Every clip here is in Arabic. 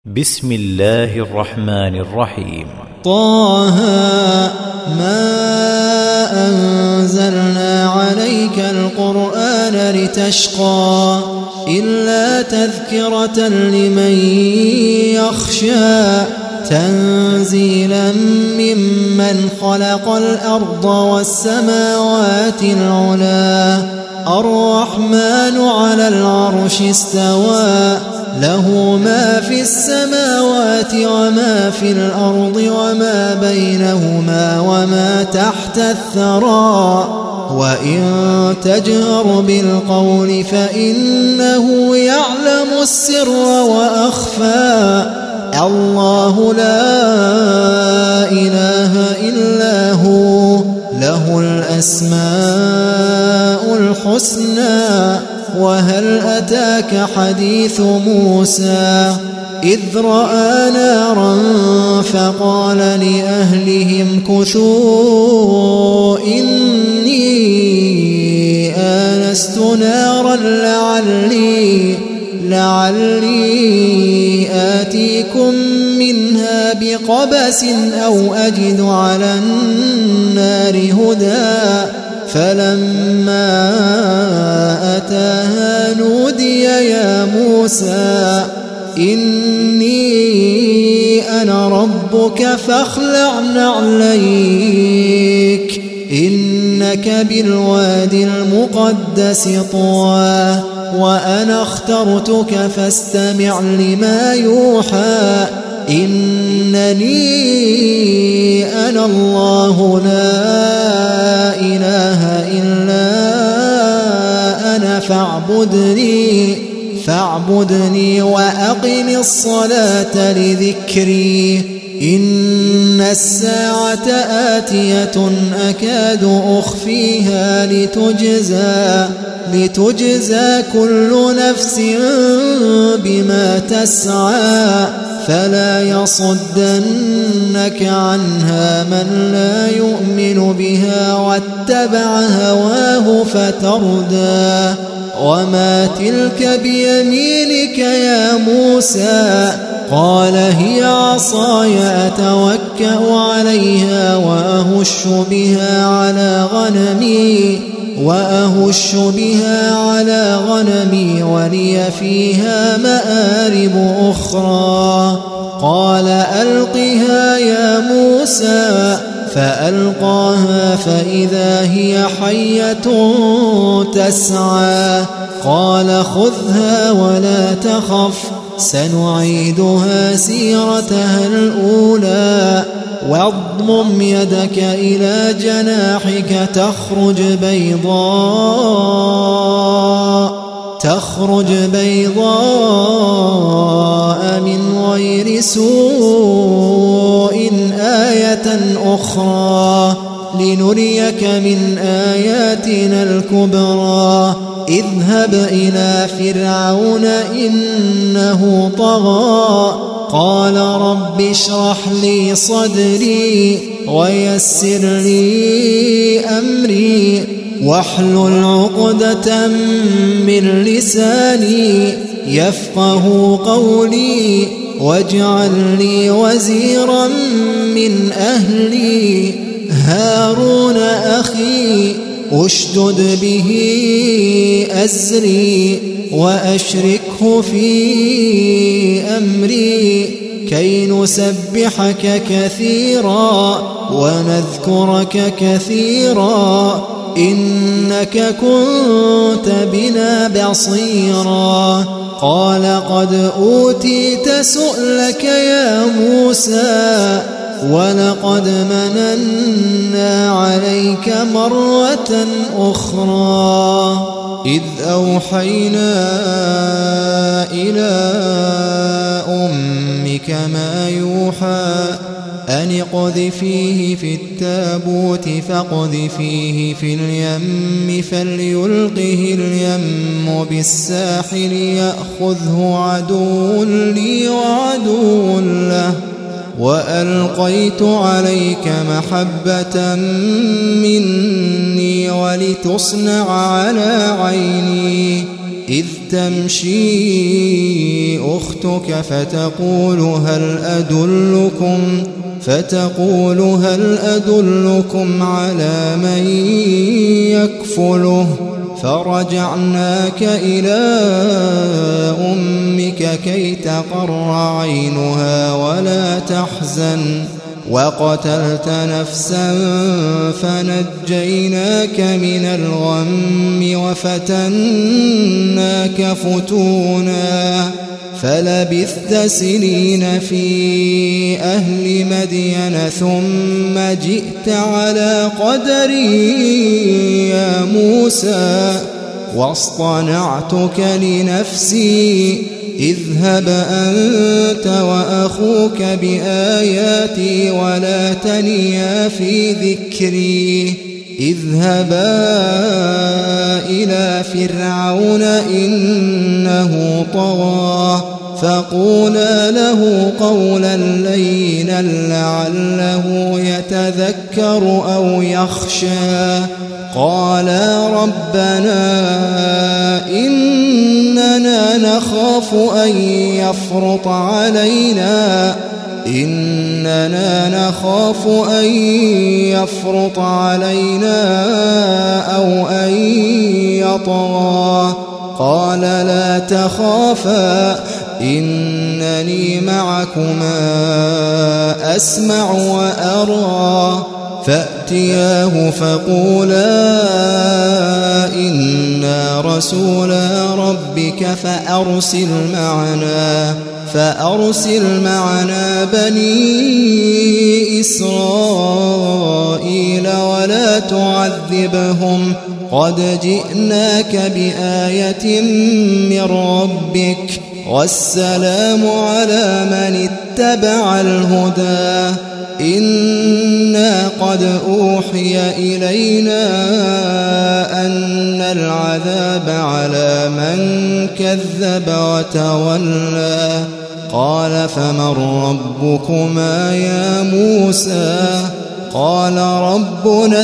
بسم الله الرحمن الرحيم. طه ما أنزلنا عليك القرآن لتشقى إلا تذكرة لمن يخشى تنزيلا ممن خلق الأرض والسماوات العلى الرحمن على العرش استوى له ما في السماوات وما في الأرض وما بينهما وما تحت الثرى وإن تجهر بالقول فإنه يعلم السر وأخفى الله لا إله إلا هو له الأسماء الحسنى وهل أتاك حديث موسى إذ رأى نارا فقال لأهلهم كثوا إني آنست نارا لعلي آتيكم منها بقبس أو أجد على النار هدى فلما أتاها نودي يا موسى إني أنا ربك فاخلع نعليك إنك بالوادي المقدس طوى وأنا اخترتك فاستمع لما يوحى إنني أنا الله لا إله إلا أنا فاعبدني وأقم الصلاة لذكري إن الساعة آتية أكاد أخفيها لتجزى كل نفس بما تسعى فلا يصدنك عنها من لا يؤمن بها واتبع هواه فتردى وما تلك بيمينك يا موسى قال هي عصاي أتوكأ عليها وأهش بها على غنمي ولي فيها مآرب أخرى قال ألقها يا موسى فألقاها فإذا هي حية تسعى قال خذها ولا تخف سنعيدها سيرتها الأولى واضمم يدك إلى جناحك تخرج بيضاء من غير سوء آية أخرى لنريك من آياتنا الكبرى اذهب إلى فرعون إنه طغى قال رب اشرح لي صدري ويسر لي أمري واحلل عقدة من لساني يفقه قولي واجعل لي وزيرا من أهلي هارون أخي أشدد به أزري وأشركه في أمري كي نسبحك كثيرا ونذكرك كثيرا إنك كنت بنا بصيرا قال قد أوتيت سؤلك يا موسى ولقد مننا عليك مرة أخرى إذ أوحينا إلى أمك ما يوحى أن اقذفيه في التابوت فاقذفيه في اليم فليلقه اليم بالساحل يأخذه عدو لي وعدو له وألقيت عليك محبة مني ولتصنع على عيني إذ تمشي أختك فتقول هل أدلكم على من يكفله فرجعناك إلى أمك كي تقر عينها ولا تحزن وقتلت نفسا فنجيناك من الغم وفتناك فتونا فلبثت سنين في أهل مدين ثم جئت على قدري يا موسى واصطنعتك لنفسي اذهب أنت وأخوك بآياتي ولا تنيا في ذكري اذهبا إلى فرعون إنه طغى فقولا له قولا لينا لعله يتذكر أو يخشى قالا ربنا إننا نخاف أن يفرط علينا أو أن يطغى قال لا تخافا إنني معكما أسمع وأرى فأتياه فقولا إنا رسولا ربك فأرسل معنا بني إسرائيل ولا تعذبهم قد جئناك بآية من ربك والسلام على من اتبع الهدى إنا قد أوحي إلينا أن العذاب على من كذب وتولى قال فمن ربكما يا موسى قال ربنا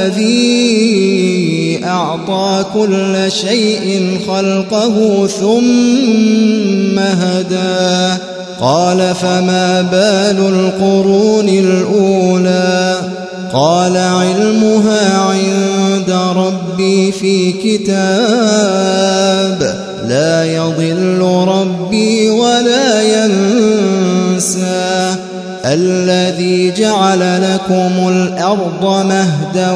الذي أعطى كل شيء خلقه ثم هدى قال فما بال القرون الأولى قال علمها عند ربي في كتاب لا يضل ربي ولا ينسى الذي جعل لكم الأرض مهدا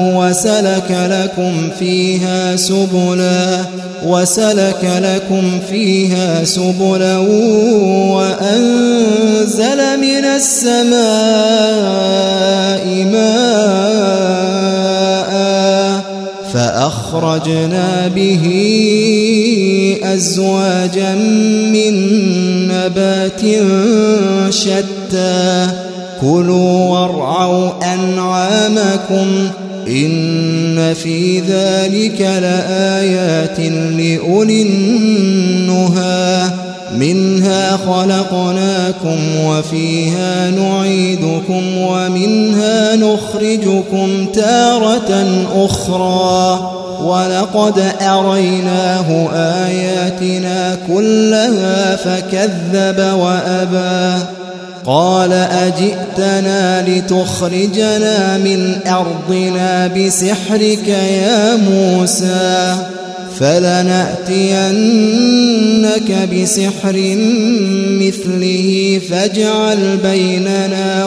وسلك لكم فيها سبلا وأنزل من السماء ماء فأخرجنا به أزواجا من نبات شتى كلوا وارعوا أنعامكم إن في ذلك لآيات لأولي النهى منها خلقناكم وفيها نعيدكم ومنها نخرجكم تارة أخرى ولقد أريناه آياتنا كلها فكذب وأبى قال أجئتنا لتخرجنا من أرضنا بسحرك يا موسى فلنأتينك بسحر مثله فاجعل بيننا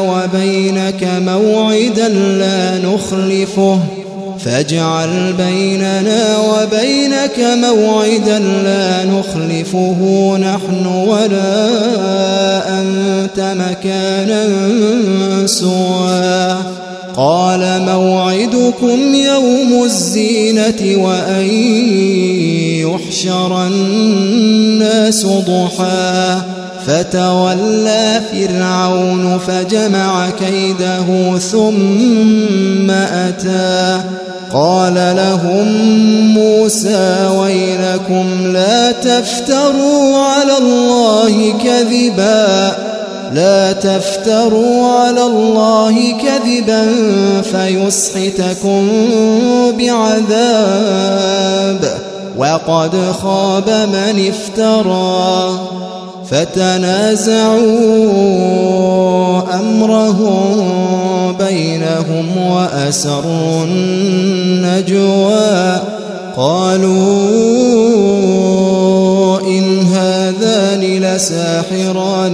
وبينك موعدا لا نخلفه نحن ولا أنت مكانا سوى قال موعدكم يوم الزينة وأن يحشر الناس ضحى فتولى فرعون فجمع كيده ثم أتى قال لهم موسى ويلكم لا تفتروا على الله كذبا فيسحتكم بعذاب وقد خاب من افترى فتنازعوا أمرهم بينهم وأسروا النجوى قالوا إن هذان لساحران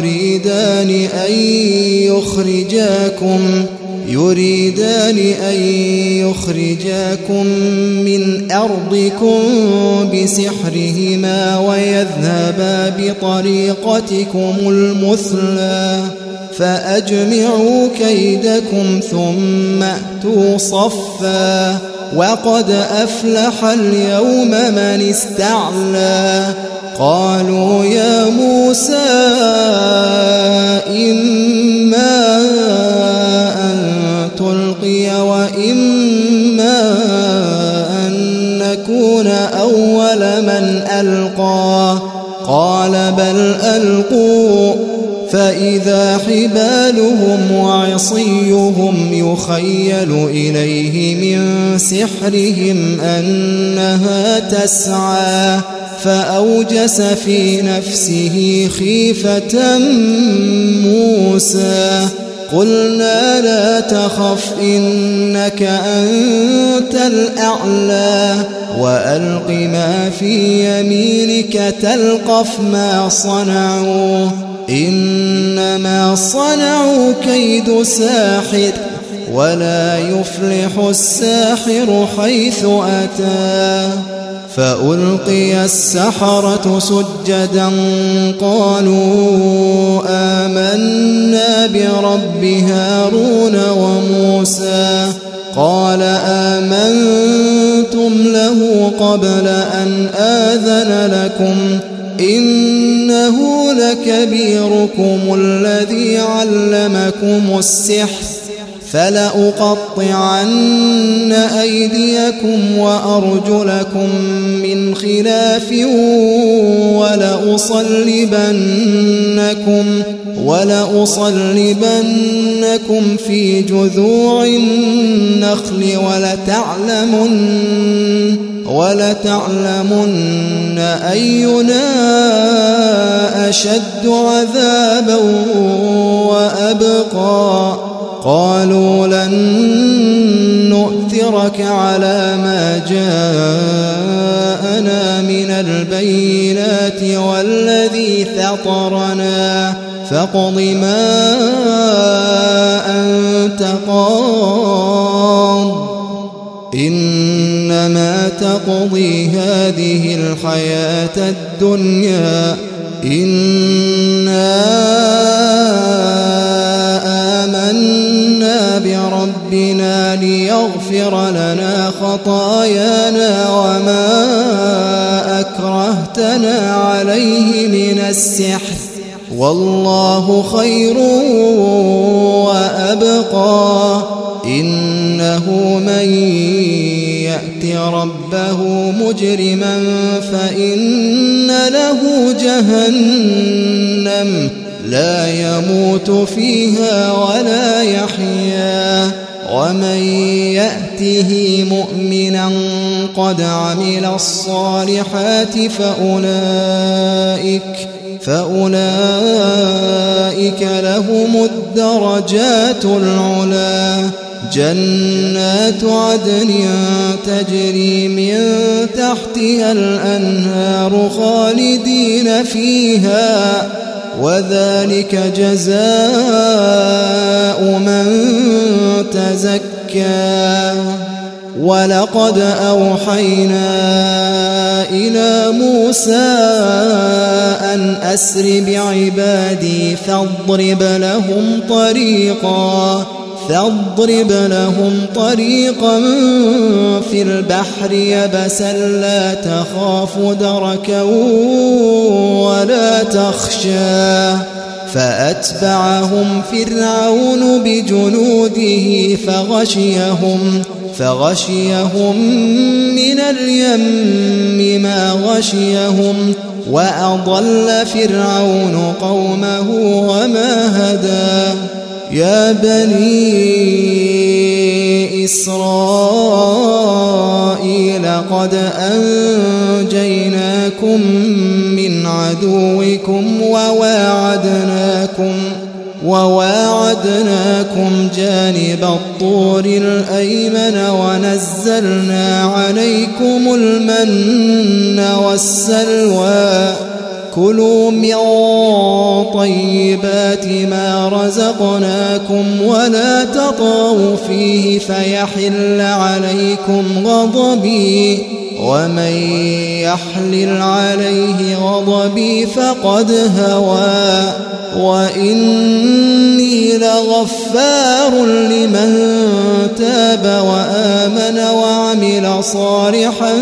يريدان أن يخرجاكم من أرضكم بسحرهما ويذهبا بطريقتكم المثلى فأجمعوا كيدكم ثم أتوا صفا وقد أفلح اليوم من استعلى قالوا يا موسى إما أن تلقي وإما أن نكون أول من ألقى قال بل ألقوا فإذا حبالهم وعصيهم يخيل إليه من سحرهم أنها تسعى فأوجس في نفسه خيفة موسى قلنا لا تخف إنك أنت الأعلى وألق ما في يمينك تلقف ما صنعوا إنما صنعوا كيد ساحر ولا يفلح الساحر حيث أتى فألقي السحرة سجدا قالوا آمنا برب هارون وموسى قال آمنتم له قبل أن آذن لكم إنه لكبيركم الذي علمكم السحر فلأقطعن أيديكم وأرجلكم من خلاف ولأصلبنكم في جذوع النخل ولتعلمن أينا أشد عذابا وأبقى قالوا لن نؤثرك على ما جاءنا من البينات والذي فطرنا فاقض ما أنت قاض إنما تقضي هذه الحياة الدنيا إنا آمنا بربنا ليغفر لنا خطايانا وما أكرهتنا عليه من السحر والله خير وأبقى إنه من يأت ربه مجرما فإن له جهنم لا يموت فيها ولا يحيا ومن يأته مؤمنا قد عمل الصالحات فأولئك لهم الدرجات العلا جنات عدن تجري من تحتها الأنهار خالدين فيها وذلك جزاء من تزكى ولقد أوحينا إلى موسى أن أسر بعبادي فاضرب لهم طريقا في البحر يبسا لا تخاف دركا ولا تخشى فأتبعهم فرعون بجنوده فغشيهم من اليم ما غشيهم وأضل فرعون قومه وما هدى يا بني إسرائيل قد أنجيناكم من عدوكم وواعدناكم جانب الطور الأيمن ونزلنا عليكم المن والسلوى كلوا من طيبات ما رزقناكم ولا تطغوا فيه فيحل عليكم غضبي ومن يحلل عليه غضبي فقد هوى وإني لغفار لمن تاب وآمن وعمل صالحا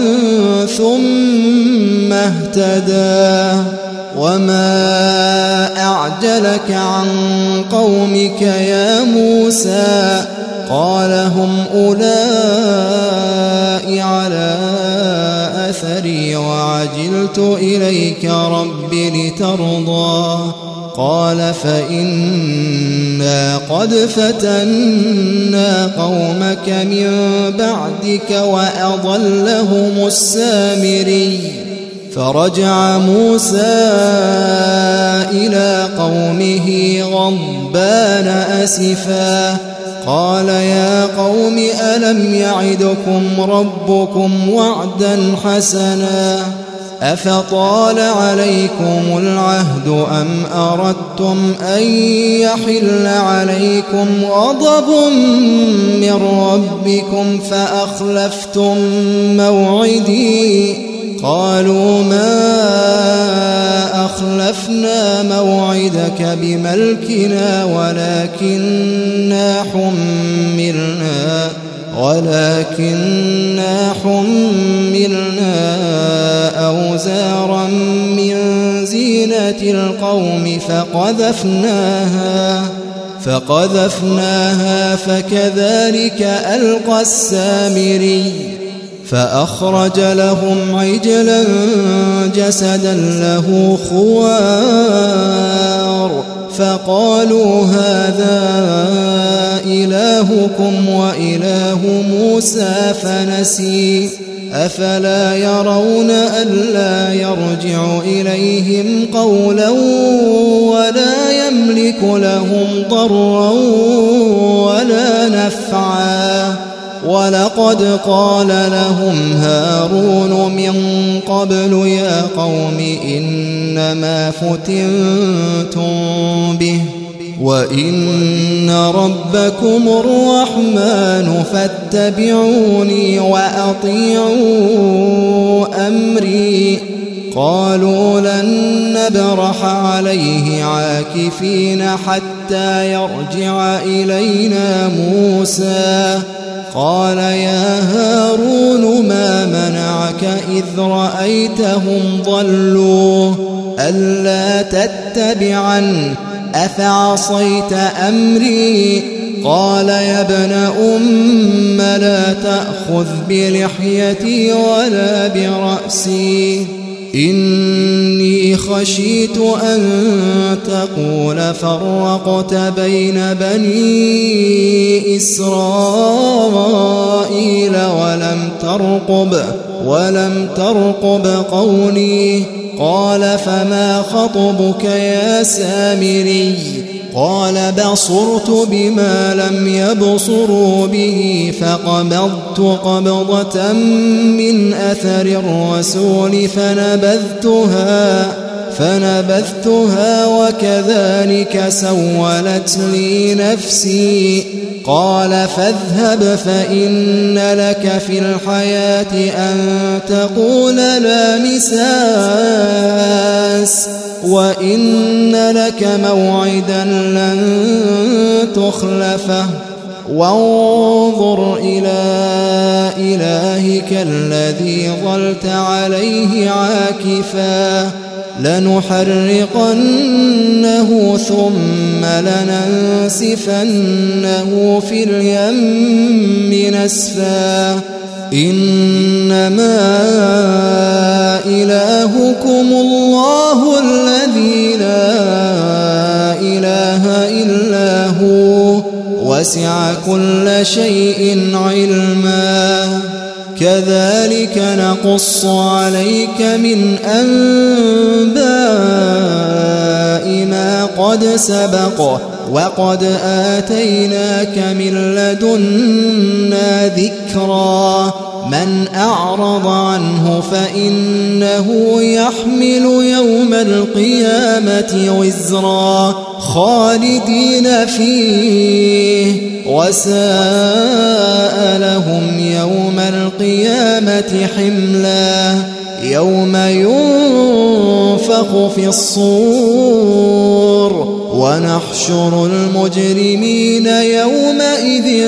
ثم اهتدى وما أعجلك عن قومك يا موسى قال هم أولئك على أثري وعجلت إليك رب لترضى قال فإنا قد فتنا قومك من بعدك وأضلهم السامري فرجع موسى إلى قومه غضبان أسفا قال يا قوم ألم يعدكم ربكم وعدا حسنا أفطال عليكم العهد أم أردتم أن يحل عليكم غضب من ربكم فأخلفتم موعدي قالوا ما أخلفنا موعدك بملكنا ولكننا حملنا أوزارا من زينة القوم فقذفناها فكذلك ألقى السامري فأخرج لهم عجلا جسدا له خوار فقالوا هذا إلهكم وإله موسى فنسي أفلا يرون ألا يرجع إليهم قولا ولا يملك لهم ضرا ولا نفعا ولقد قال لهم هارون من قبل يا قوم إنما فتنتم به وإن ربكم الرحمن فاتبعوني وأطيعوا أمري قالوا لن نبرح عليه عاكفين حتى يرجع إلينا موسى قال يا هارون ما منعك إذ رأيتهم ضلوا ألا تتبعن أفعصيت أمري قال يا ابن أم لا تأخذ بلحيتي ولا برأسي إني خشيت أن تقول فرقت بين بني إسرائيل ولم ترقب قولي قال فما خطبك يا سامري قال بصرت بما لم يبصروا به فقبضت قبضة من أثر الرسول فنبذتها وكذلك سولت لي نفسي قال فاذهب فإن لك في الحياة أن تقول لا مساس وإن لك موعدا لن تخلفه وانظر إلى إلهك الذي ظلت عليه عاكفا لنحرقنه ثم لننسفنه في اليم نسفا إنما إلهكم الله الذي لا إله إلا هو وسع كل شيء علما كذلك نقص عليك من أنباء ما قد سبق وقد آتيناك من لدنا ذكرا من أعرض عنه فإنه يحمل يوم القيامة وزرا خالدين فيه وساء لهم يوم القيامة حملا يوم ينفخ في الصور ونحشر المجرمين يومئذ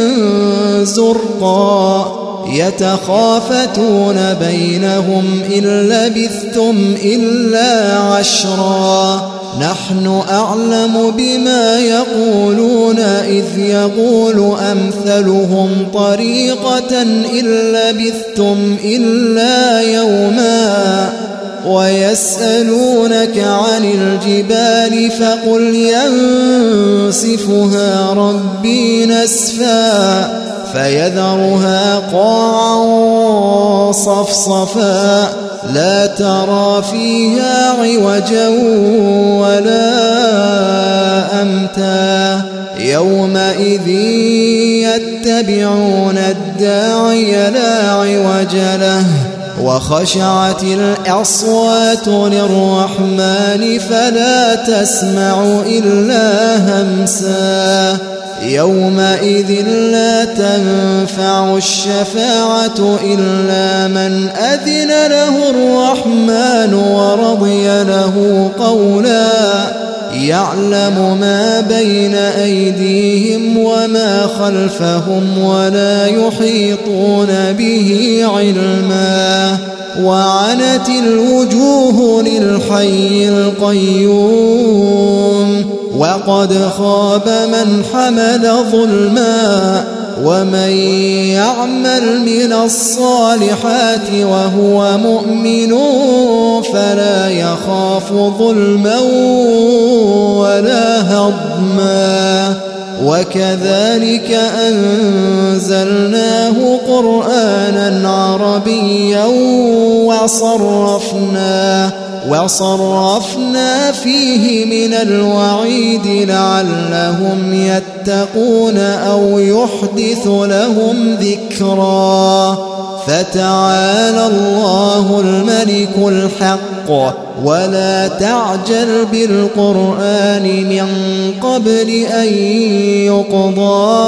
زرقا يتخافتون بينهم إن لبثتم إلا عشرا نحن أعلم بما يقولون إذ يقول أمثلهم طريقة إن لبثتم إلا يوما ويسألونك عن الجبال فقل ينسفها ربي نسفا فيذرها قاعا صفصفا لا ترى فيها عوجا ولا أمتا يومئذ يتبعون الداعي لا عوج له وخشعت الأصوات للرحمن فلا تسمع إلا همسا يومئذ لا تنفع الشفاعة إلا من أذن له الرحمن ورضي له قولا يعلم ما بين أيديهم وما خلفهم ولا يحيطون به علما وعنت الوجوه للحي القيوم وقد خاب من حمل ظلما ومن يعمل من الصالحات وهو مؤمن فلا يخاف ظلما ولا هضما وكذلك أنزلناه قرآنا عربيا وصرفنا فيه من الوعيد لعلهم يتقون أو يحدث لهم ذكرا فتعالى الله الملك الحق ولا تعجل بالقرآن من قبل أن يقضى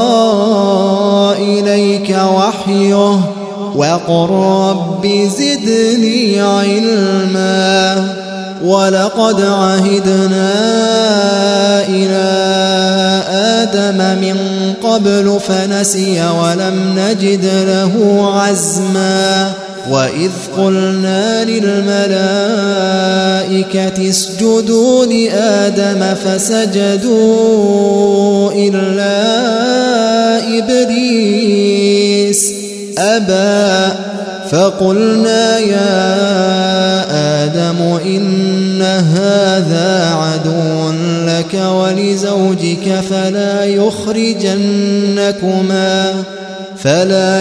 إليك وحيه وقل رب زدني علما ولقد عهدنا إلى آدم من قبل فنسي ولم نجد له عزما وإذ قلنا للملائكة اسجدوا لآدم فسجدوا إلا إبليس أبى فقلنا يا آدم إن هذا عدو لك ولزوجك فلا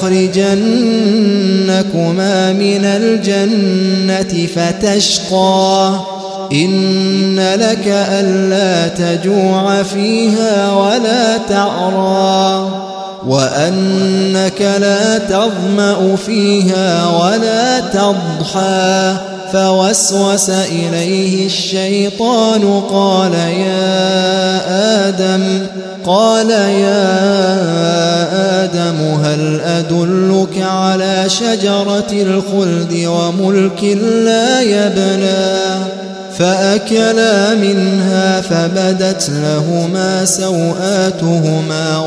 يخرجنكما من الجنة فتشقى إن لك ألا تجوع فيها ولا تعرى وأنك لا تظمأ فيها ولا تضحى فوسوس إليه الشيطان قال يا آدم هل أدلك على شجرة الخلد وملك لا يبلى فأكلا منها فبدت لهما سوآتهما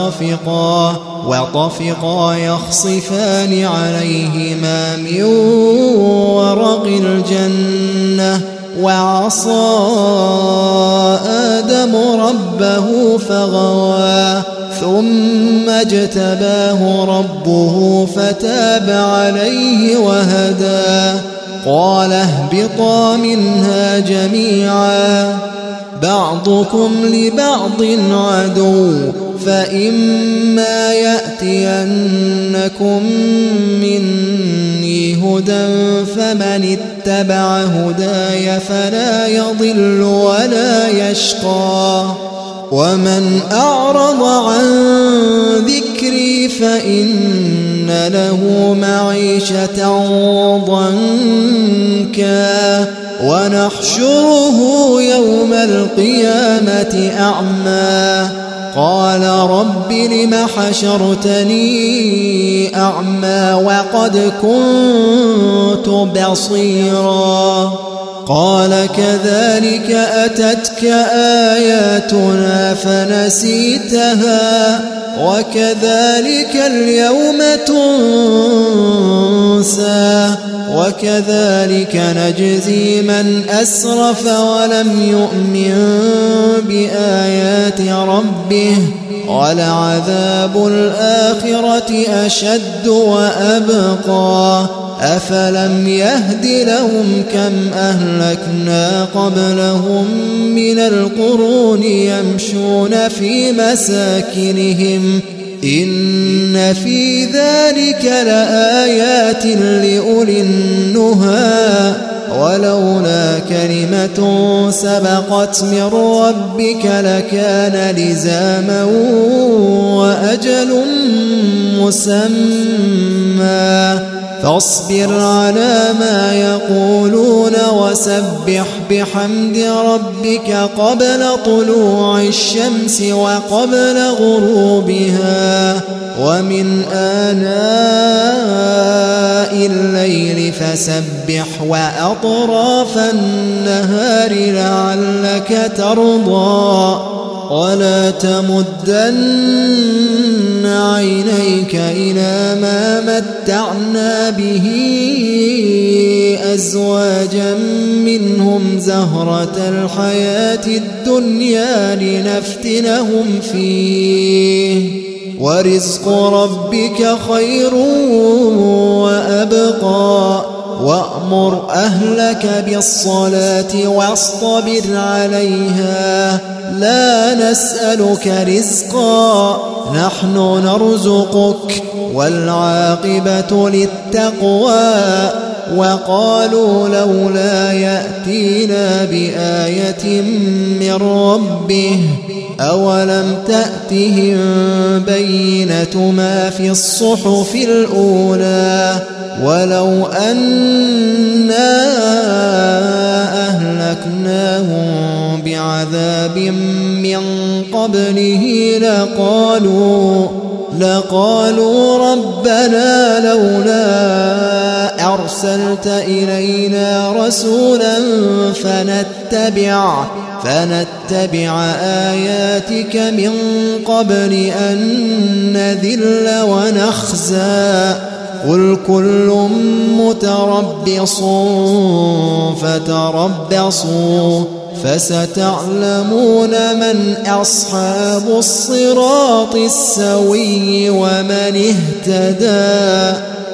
وطفقا يخصفان عليهما من ورق الجنة وعصى آدم ربه فغوى ثم اجتباه ربه فتاب عليه وهدى قال اهبطا منها جميعا بعضكم لبعض عدو فإما يأتينكم مني هدى فمن اتبع هداي فلا يضل ولا يشقى ومن أعرض عن ذكري فإن له معيشة ضنكا ونحشره يوم القيامة أعمى قال رب لم حشرتني أعمى وقد كنت بصيرا قال كذلك أتتك آياتنا فنسيتها وكذلك اليوم تنسى وكذلك نجزي من أسرف ولم يؤمن بآيات ربه ولعذاب الآخرة أشد وأبقى أفلم يهد لهم كم أهلكنا قبلهم من القرون يمشون في مساكنهم إن في ذلك لآيات لأولي النهى ولولا كلمة سبقت من ربك لكان لزاما وأجل مسمى فاصبر على ما يقولون وسبح بحمد ربك قبل طلوع الشمس وقبل غروبها ومن آناء الليل فسبح وأطراف النهار لعلك ترضى ولا تمدن عينيك إلى ما متعنا به أزواجا منهم زهرة الحياة الدنيا لنفتنهم فيه ورزق ربك خير وأبقى وأمر أهلك بالصلاة واصطبر عليها لا نسألك رزقا نحن نرزقك والعاقبة للتقوى وقالوا لولا يأتينا بآية من ربه أولم تأتهم بينة ما في الصحف الأولى ولو أنا أهلكناهم بعذاب من قبله لقالوا ربنا لولا أرسلت إلينا رسولا فنتبع آياتك من قبل أن نذل ونخزى قل كل متربص فتربصوا فستعلمون من أصحاب الصراط السوي ومن اهتدى